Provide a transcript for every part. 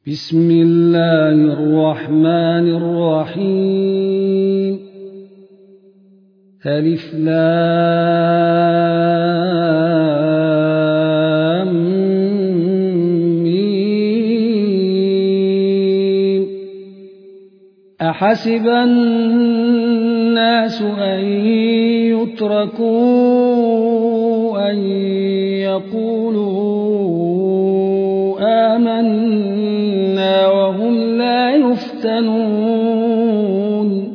بسم الله الرحمن الرحيم ألف لام ميم أحسب الناس أن يتركوا أن يقولوا آمنا وهم لا يفتنون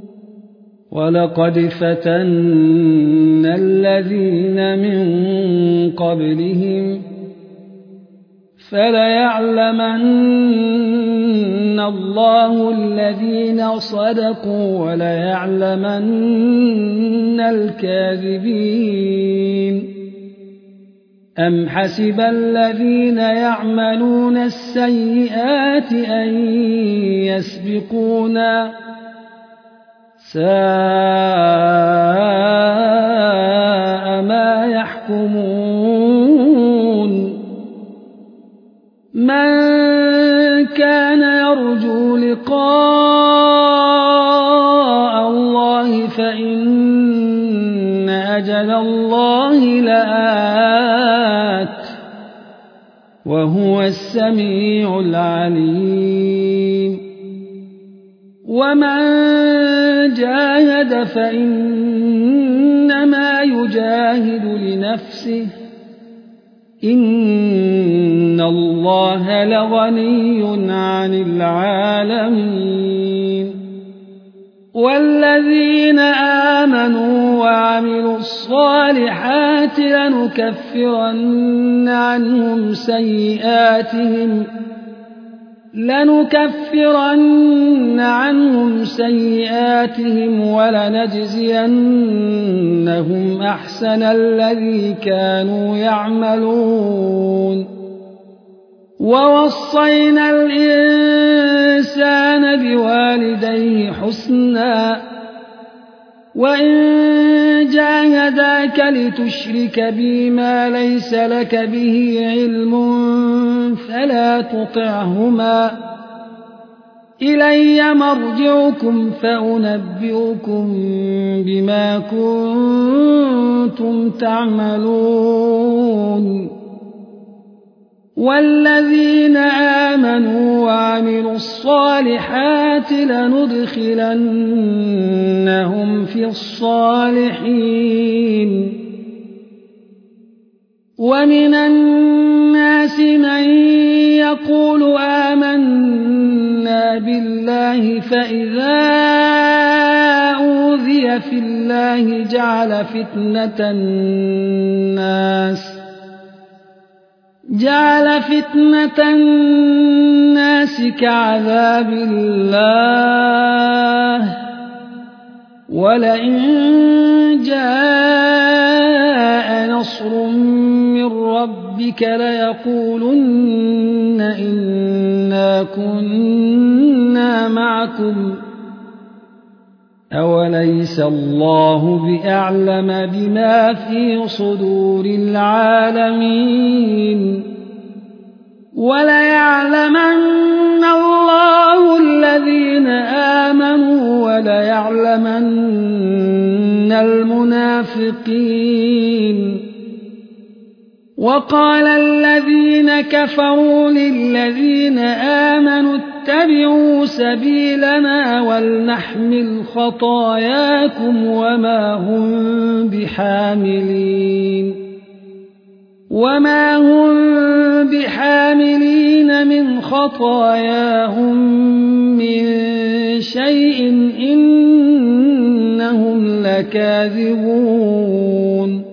ولقد فتنا الذين من قبلهم فليعلمن الله الذين صدقوا وليعلمن الكاذبين أم حسب الذين يعملون السيئات أن يسبقونا ساء ما يحكمون من كان يرجو لقاء الله فإن أجل الله لآت وهو السميع العليم ومن جاهد فإنما يجاهد لنفسه إن الله لغني عن العالمين والذين آمنوا وعملوا الصالحات لنكفرن عنهم سيئاتهم ولنجزينهم أحسن الذي كانوا يعملون ووصينا الإنسان بوالديه حسنا وإن جاهداك لتشرك بي ما ليس لك به علم فلا تطعهما إلي مرجعكم فأنبئكم بما كنتم تعملون والذين آمنوا وعملوا الصالحات لندخلنهم في الصالحين ومن الناس من يقول آمنا بالله فإذا أوذي في الله جعل فتنة الناس كعذاب الله ولئن جاء نصر من ربك ليقولن إنا كنا معكم أوليس الله بأعلم بما في صدور العالمين وليعلمن الله الذين آمنوا وليعلمن المنافقين وقال الذين كفروا للذين آمنوا اتبعوا سبيلنا ولنحمل خطاياكم وما هم بحاملين من خطاياهم من شيء إنهم لكاذبون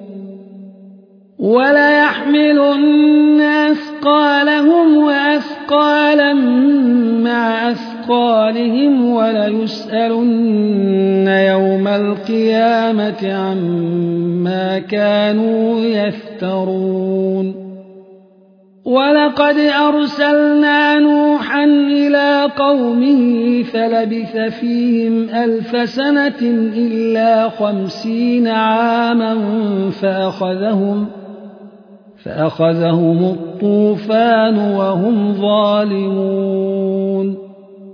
وليحملن أثقالهم وأثقالا مع أثقالهم وليسألن يوم القيامة عما كانوا يفترون ولقد أرسلنا نوحا إلى قومه فلبث فيهم 1000 سنة إلا 50 عاما فأخذهم الطوفان وهم ظالمون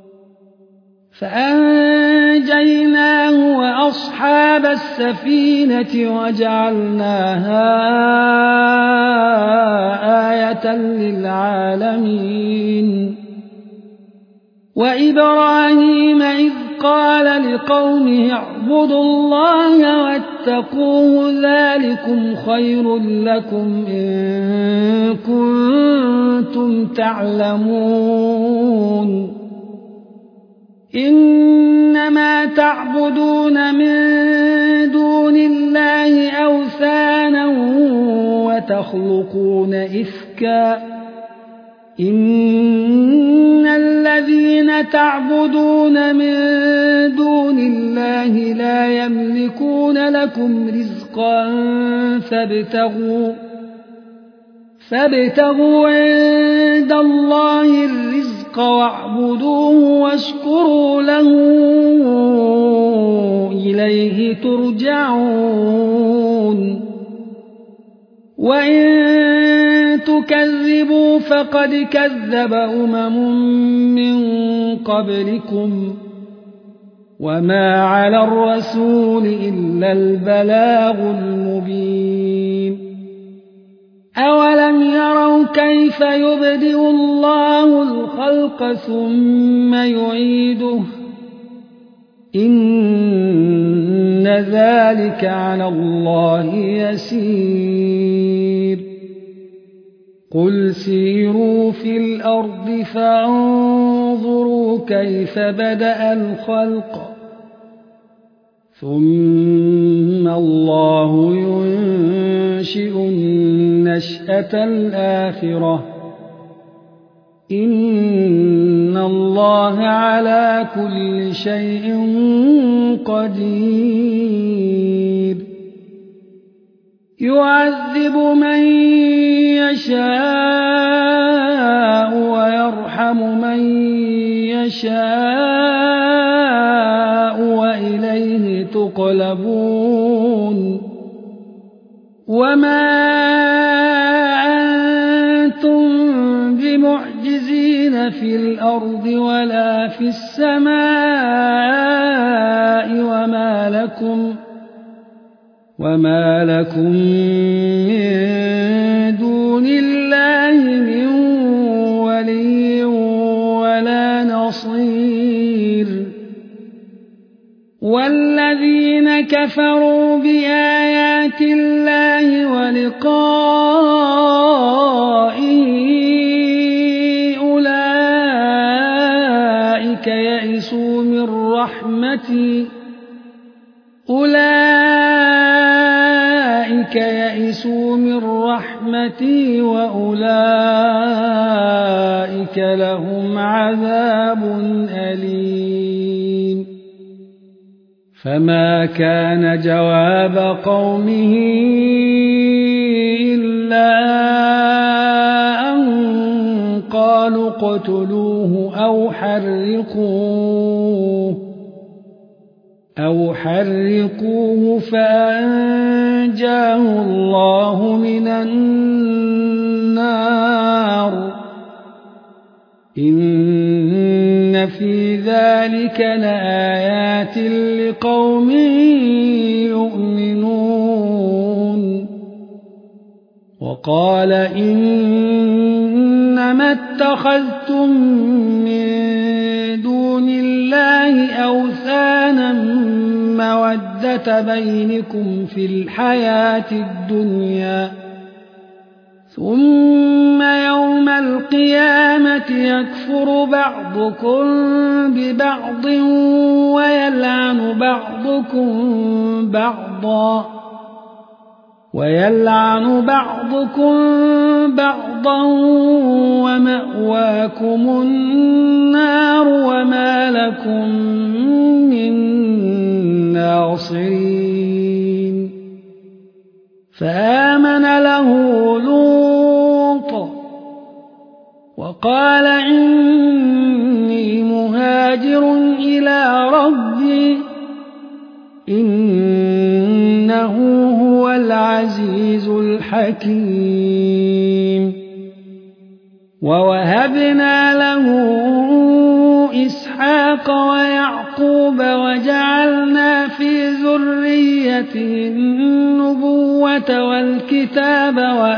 فأنجيناه وأصحاب السفينة وجعلناها آية للعالمين وإبراهيم إذ قال لقومه اعبدوا الله واتقوه ذلكم خير لكم إن كنتم تعلمون إنما تعبدون من دون الله أوثانا وتخلقون إفكا إن الذين تعبدون من دون الله لا يملكون لكم رزقا فابتغوا عند الله الرزق واعبدوه واشكروا له إليه ترجعون وإن تكذبوا فقد كذب من قبلكم وما على الرسول إلا البلاغ المبين أولم يروا كيف يبدئ الله الخلق ثم يعيده إن ذلك على الله يسير قل سيروا في الأرض فانظروا كيف بدأ الخلق ثم الله ينشئ النشأة الآخرة إن الله على كل شيء قدير يعذب من يشاء ويرحم من يشاء وإليه تقلبون وما أنتم بمعجزين في الأرض ولا في السماء وما لكم من دون الله من ولي ولا نصير والذين كفروا بآيات الله ولقائه أولئك يئسوا من رحمتي وأولئك لهم عذاب أليم فما كان جواب قومه إلا أن قالوا اقتلوه أو حرقوه فأنجاه الله من النار إن في ذلك لآيات لقوم يؤمنون وقال إنما اتخذتم من دون الله أوثانا مودة بينكم في الحياة الدنيا ثم يوم القيامة يكفر بعضكم ببعض ويلعن بعضكم بعضا ومأواكم النار وما لكم من ناصرين فآمن له لوط وقال إني مهاجر إلى ربي إنه هو العزيز العزيز الحكيم ووهبنا له إسحاق ويعقوب وجعلنا في ذريته النبوة والكتاب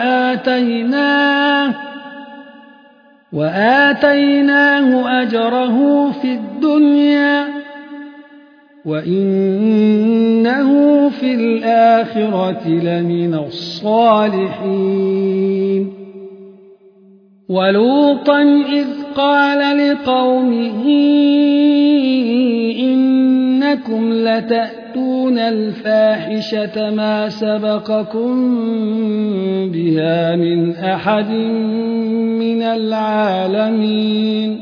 وآتيناه أجره في الدنيا وإنه في الآخرة لمن الصالحين ولوطا إذ قال لقومه إنكم لتأتون الفاحشة ما سبقكم بها من أحد من العالمين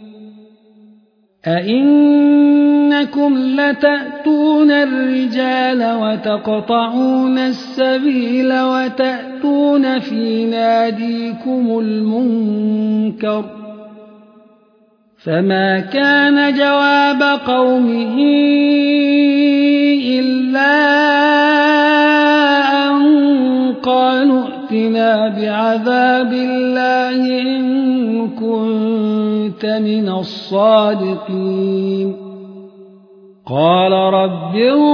أئنكم لتأتون الرجال وتقطعون السبيل وتأتون في ناديكم المنكر فما كان جواب قومه إلا أن قالوا ائتنا بعذاب الله إن كنت من الصادقين قال رب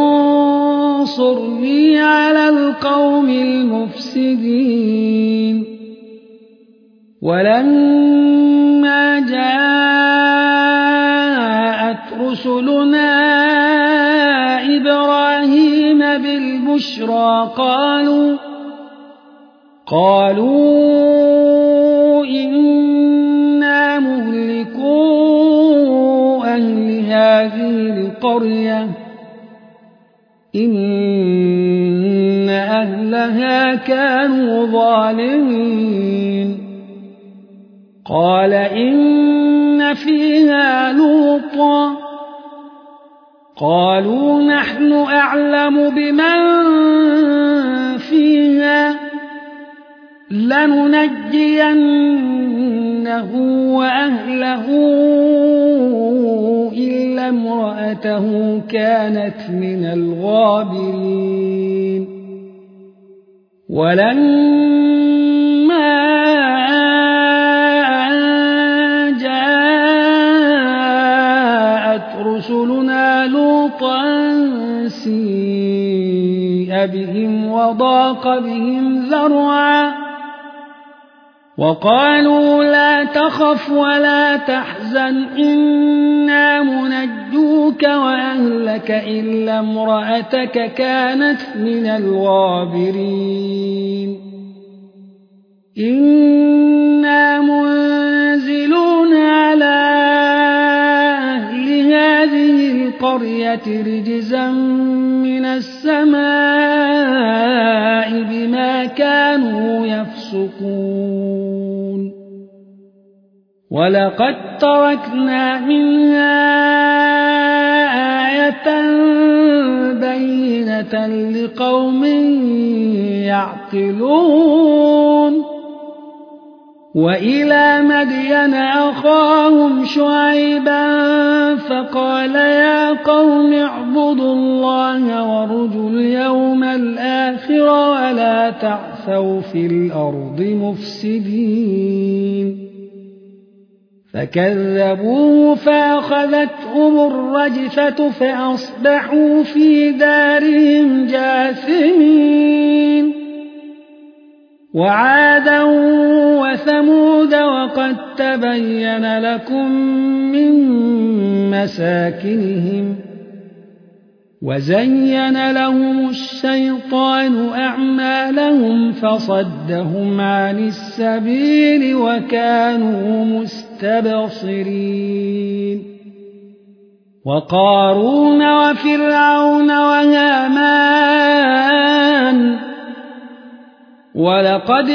انصرني على القوم المفسدين ولما جاءت رسلنا إبراهيم بالبشرى قالوا إنا مهلكو أهل هذه القرية إن أهلها كانوا ظالمين قال إن فيها لوطا قالوا نحن أعلم بمن فيها لننجينه وأهله إلا امرأته كانت من الغابرين ولما جاءت رسلنا لوطا سيء بهم وضاق بهم ذرعا وقالوا لا تخف ولا تحزن إنا منجوك وأهلك إلا امرأتك كانت من الغابرين إنا منزلون على أهل هذه القرية رجزا من السماء بما كانوا يفسقون ولقد تركنا منها آية بينة لقوم يعقلون وإلى مدين أخاهم شعيبا فقال يا قوم اعبدوا الله وارجوا اليوم الآخر ولا تعثوا في الأرض مفسدين فكذبوه فأخذتهم الرجفة فأصبحوا في دارهم جاثمين وعادا وثمود وقد تبين لكم من مساكنهم وزين لهم الشيطان أعمالهم فصدهم عن السبيل وكانوا مستبصرين وقارون وفرعون وهامان ولقد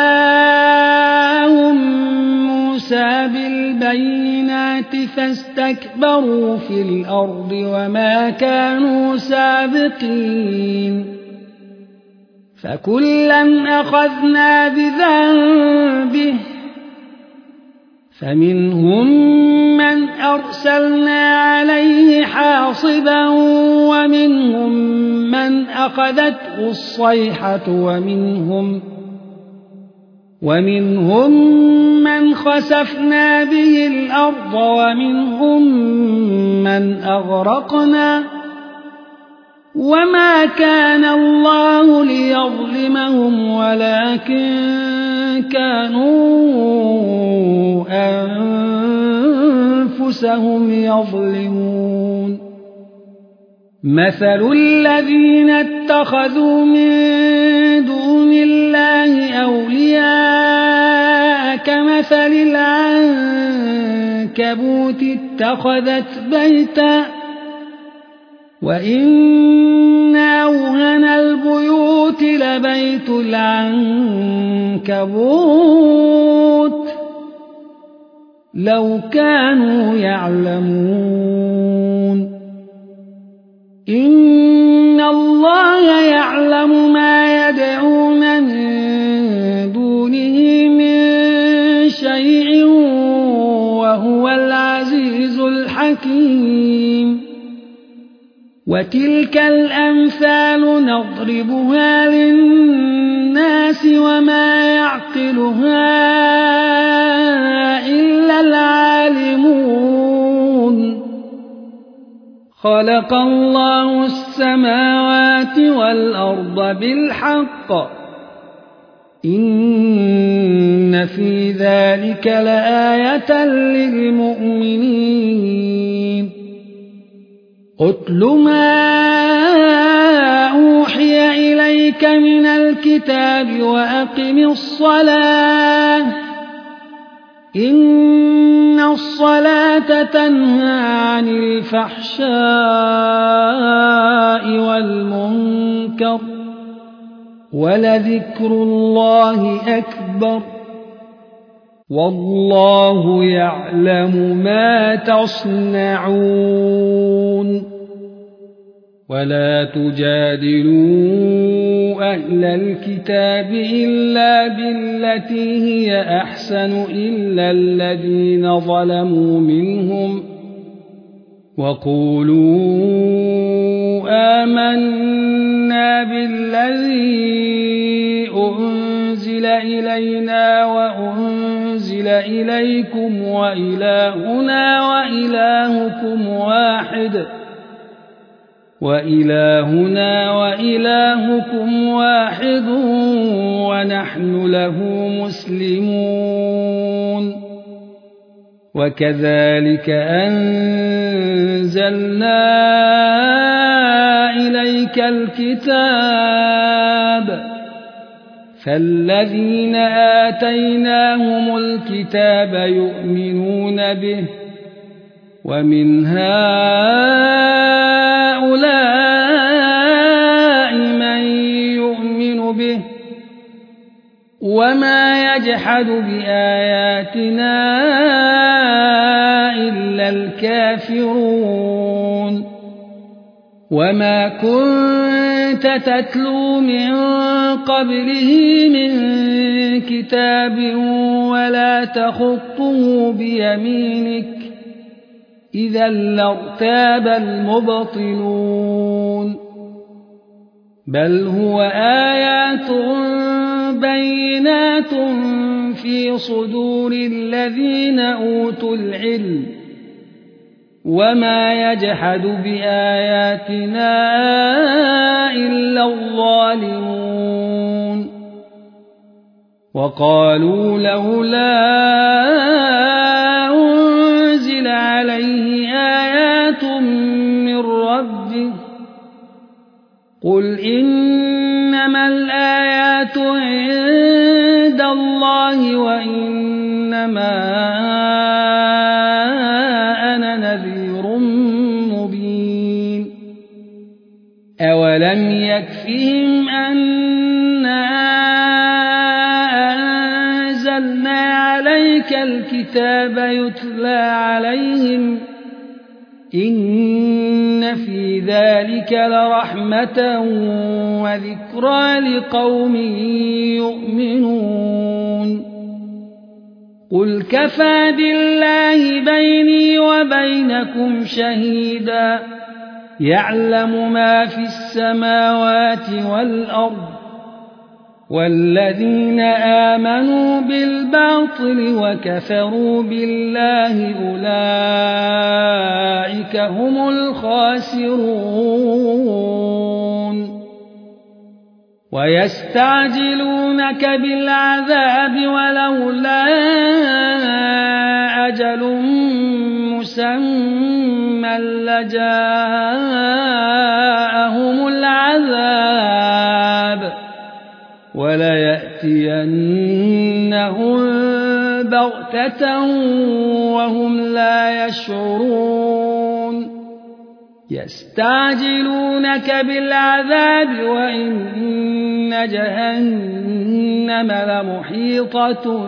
جاءهم موسى بالبينات فاستكبروا في الأرض وما كانوا سابقين فكلا أخذنا بذنبه فمنهم من أرسلنا عليه حاصبا ومنهم من أخذته الصيحة ومنهم من خسفنا به الأرض ومنهم من أغرقنا وما كان الله ليظلمهم ولكن كانوا أنفسهم يظلمون مثل الذين اتخذوا من دون الله أولياء كمثل العنكبوت اتخذت بيتا وإن أوهن البيوت لبيت العنكبوت لو كانوا يعلمون إن الله يعلم ما يدعون من دونه من شيء وهو العزيز الحكيم وتلك الأمثال نضربها للناس وما يعقلها إلا العالمون خلق الله السماوات والأرض بالحق إن في ذلك لآية للمؤمنين أتل ما أوحي إليك من الكتاب وأقم الصلاة إن الصلاة تنهى عن الفحشاء والمنكر ولذكر الله أكبر والله يعلم ما تصنعون ولا تجادلوا أهل الكتاب إلا بالتي هي أحسن إلا الذين ظلموا منهم وقولوا آمنا بالذي أنزل إلينا وأنزل إليكم وإلهنا وإلهكم واحد ونحن له مسلمون وكذلك أنزلنا إليك الكتاب فالذين آتيناهم الكتاب يؤمنون به ومن هؤلاء من يؤمن به وما يجحد بآياتنا إلا الكافرون وما كنت تتلو من قبله من كتاب ولا تخطه بيمينك إذا لارتاب المبطلون بل هو آيات بينات في صدور الذين أوتوا العلم وما يجحد بآياتنا إلا الظالمون وقالوا لولا أنزل عليه آيات من ربه قل إنما الآيات عند الله وإنما أنا نذير مبين أولم يكفهم أنا أنزلنا عليك الكتاب يتلى عليهم إن في ذلك لرحمة وذكرى لقوم يؤمنون قل كفى بالله بيني وبينكم شهيدا يعلم ما في السماوات والأرض والذين آمنوا بالباطل وكفروا بالله أولئك هم الخاسرون ويستعجلونك بالعذاب ولولا أجل مسمى لجاءهم العذاب وليأتينهم بغتة وهم لا يشعرون يستعجلونك بالعذاب وإن جهنم لمحيطة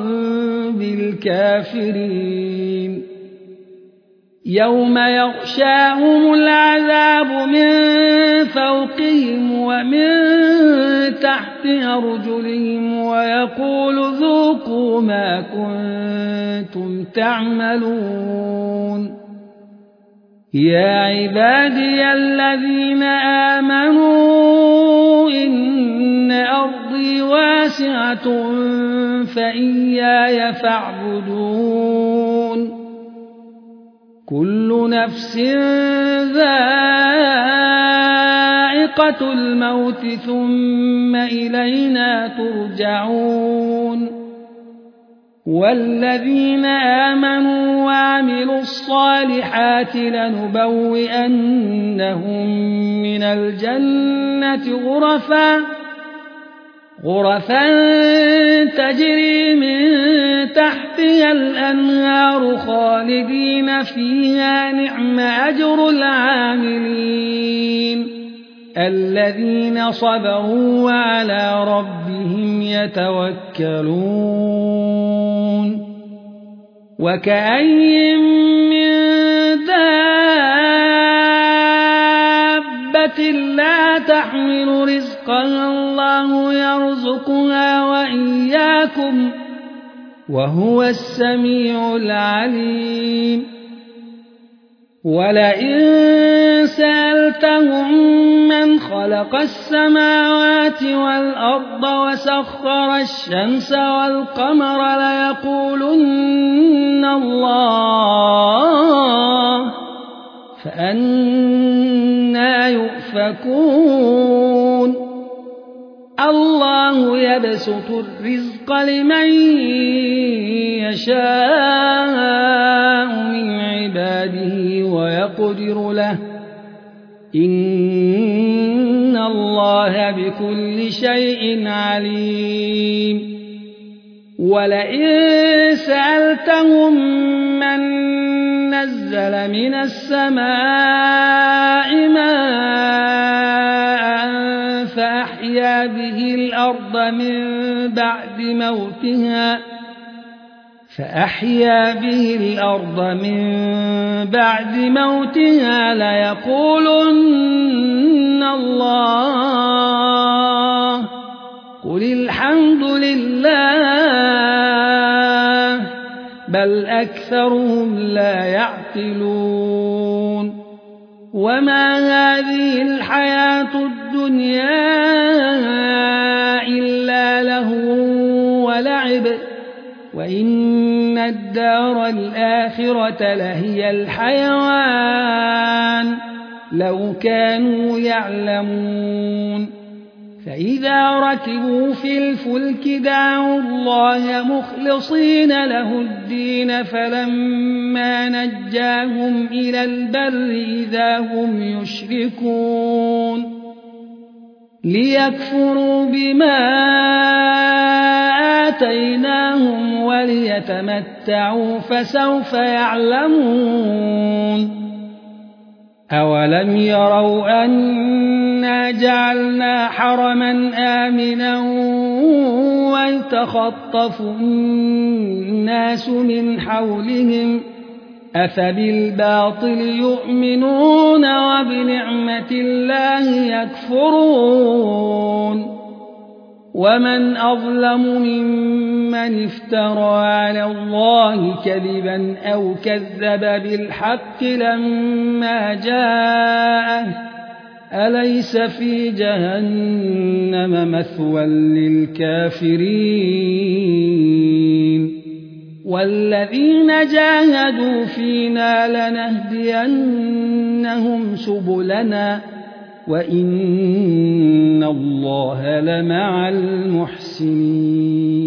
بالكافرين يوم يغشاهم العذاب من فوقهم ومن تحت أرجلهم ويقول ذوقوا ما كنتم تعملون يا عبادي الذين آمنوا إن أرضي واسعة فإياي فاعبدون كل نفس ذائقة الموت ثم إلينا ترجعون والذين آمنوا وعملوا الصالحات لنبوئنهم من الجنة غرفا تجري من تحتها الأنهار خالدين فيها نعم أجر العاملين الذين صبروا وعلى ربهم يتوكلون وكأي من دابة لا تحمل رزقها الله يرزقها وإياكم وهو السميع العليم ولئن سألتهم من خلق السماوات والأرض وسخر الشمس والقمر ليقولن الله فأنى يؤفكون الله يبسط الرزق لمن يشاء من عباده ويقدر له إن الله بكل شيء عليم ولئن سألتهم من نزل من السماء ماء فأحيا به الأرض من بعد موتها ليقولن الله قل الحمد لله بل أكثرهم لا يعقلون وما هذه الحياة الدنيا إلا لهو ولعب وإن الدار الآخرة لهي الحيوان لو كانوا يعلمون فإذا ركبوا في الفلك دعوا الله مخلصين له الدين فلما نجاهم إلى البر إذا هم يشركون ليكفروا بما آتيناهم وليتمتعوا فسوف يعلمون أولم يروا أنا جعلنا حرما آمنا ويتخطف الناس من حولهم أفبالباطل يؤمنون وبنعمة الله يكفرون ومن أظلم ممن افترى على الله كذبا أو كذب بالحق لما جاءه أليس في جهنم مثوى للكافرين والذين جاهدوا فينا لنهدينهم سبلنا وإن الله لمع المحسنين